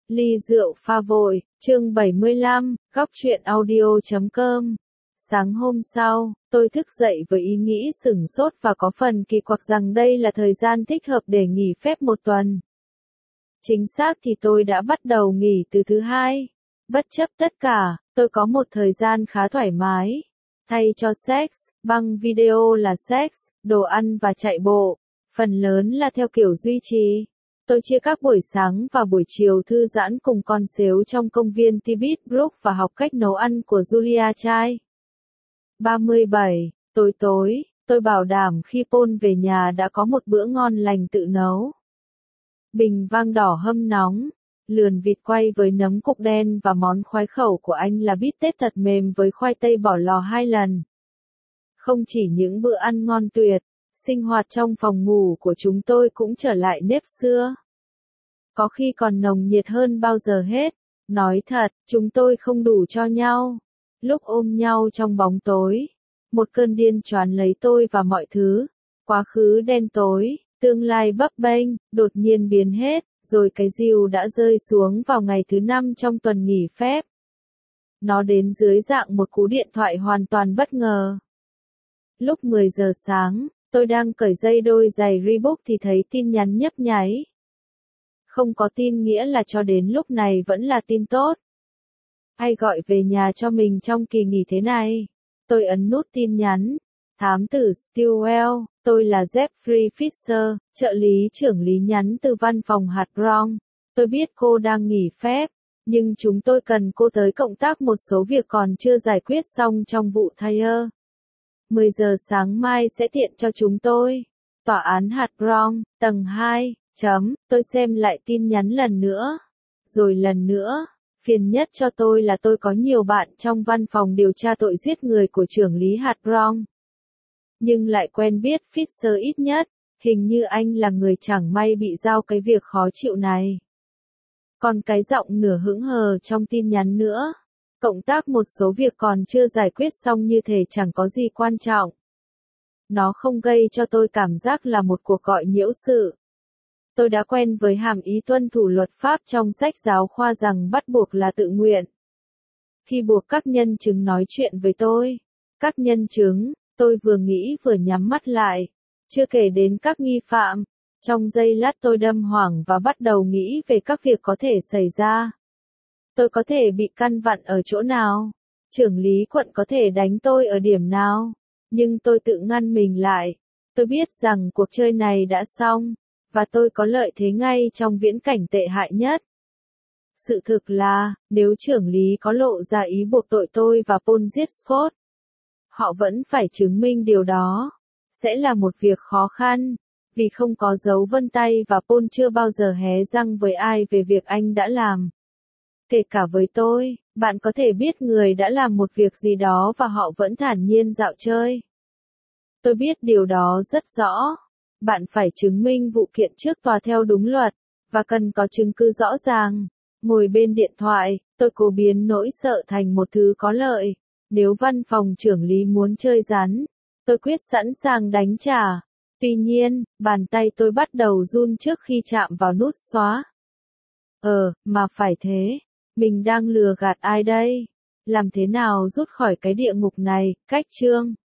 Ly rượu pha vội, chương 75, góc truyện audio.com. Sáng hôm sau, tôi thức dậy với ý nghĩ sửng sốt và có phần kỳ quặc rằng đây là thời gian thích hợp để nghỉ phép một tuần. Chính xác thì tôi đã bắt đầu nghỉ từ thứ Hai. Bất chấp tất cả, tôi có một thời gian khá thoải mái. Thay cho sex, băng video là sex, đồ ăn và chạy bộ, phần lớn là theo kiểu duy trì. Tôi chia các buổi sáng và buổi chiều thư giãn cùng con sếu trong công viên Tibet Brook và học cách nấu ăn của Julia Child. 37. Tối, tôi bảo đảm khi Paul về nhà đã có một bữa ngon lành tự nấu. Bình vang đỏ hâm nóng, lườn vịt quay với nấm cục đen và món khoái khẩu của anh là bít tết thật mềm với khoai tây bỏ lò 2 lần. Không chỉ những bữa ăn ngon tuyệt, sinh hoạt trong phòng ngủ của chúng tôi cũng trở lại nếp xưa. Có khi còn nồng nhiệt hơn bao giờ hết. Nói thật, chúng tôi không đủ cho nhau. Lúc ôm nhau trong bóng tối, một cơn điên choán lấy tôi và mọi thứ. Quá khứ đen tối, tương lai bấp bênh, đột nhiên biến hết, rồi cái dìu đã rơi xuống vào ngày thứ 5 trong tuần nghỉ phép. Nó đến dưới dạng một cú điện thoại hoàn toàn bất ngờ. Lúc 10 giờ sáng, tôi đang cởi dây đôi giày Reebok thì thấy tin nhắn nhấp nháy. Không có tin nghĩa là cho đến lúc này vẫn là tin tốt. Ai gọi về nhà cho mình trong kỳ nghỉ thế này? Tôi ấn nút tin nhắn. Thám tử Stillwell, tôi là Jeffrey Fisher, trợ lý trưởng lý nhắn từ văn phòng hạt Bronx. Tôi biết cô đang nghỉ phép, nhưng chúng tôi cần cô tới cộng tác một số việc còn chưa giải quyết xong trong vụ Thayer. 10 giờ sáng mai sẽ tiện cho chúng tôi. Tòa án hạt Bronx, tầng 2. Tôi xem lại tin nhắn lần nữa. Rồi lần nữa. Phiền nhất cho tôi là tôi có nhiều bạn trong văn phòng điều tra tội giết người của trưởng lý hạt Bronx. Nhưng lại quen biết Fisher ít nhất. Hình như anh là người chẳng may bị giao cái việc khó chịu này. Còn cái giọng nửa hững hờ trong tin nhắn nữa. Cộng tác một số việc còn chưa giải quyết xong như thể chẳng có gì quan trọng. Nó không gây cho tôi cảm giác là một cuộc gọi nhiễu sự. Tôi đã quen với hàm ý tuân thủ luật pháp trong sách giáo khoa rằng bắt buộc là tự nguyện. Khi buộc các nhân chứng nói chuyện với tôi, các nhân chứng, tôi vừa nghĩ vừa nhắm mắt lại, chưa kể đến các nghi phạm. Trong giây lát tôi đâm hoảng và bắt đầu nghĩ về các việc có thể xảy ra. Tôi có thể bị căn vặn ở chỗ nào? Trưởng lý quận có thể đánh tôi ở điểm nào? Nhưng tôi tự ngăn mình lại. Tôi biết rằng cuộc chơi này đã xong. Và tôi có lợi thế ngay trong viễn cảnh tệ hại nhất. Sự thực là, nếu trưởng lý có lộ ra ý buộc tội tôi và Paul giết Scott, họ vẫn phải chứng minh điều đó. Sẽ là một việc khó khăn, vì không có dấu vân tay và Paul chưa bao giờ hé răng với ai về việc anh đã làm. Kể cả với tôi, bạn có thể biết người đã làm một việc gì đó và họ vẫn thản nhiên dạo chơi. Tôi biết điều đó rất rõ. Bạn phải chứng minh vụ kiện trước tòa theo đúng luật, và cần có chứng cứ rõ ràng. Ngồi bên điện thoại, tôi cố biến nỗi sợ thành một thứ có lợi. Nếu văn phòng trưởng lý muốn chơi rắn, tôi quyết sẵn sàng đánh trả. Tuy nhiên, bàn tay tôi bắt đầu run trước khi chạm vào nút xóa. Mà phải thế. Mình đang lừa gạt ai đây? Làm thế nào rút khỏi cái địa ngục này? Cách chương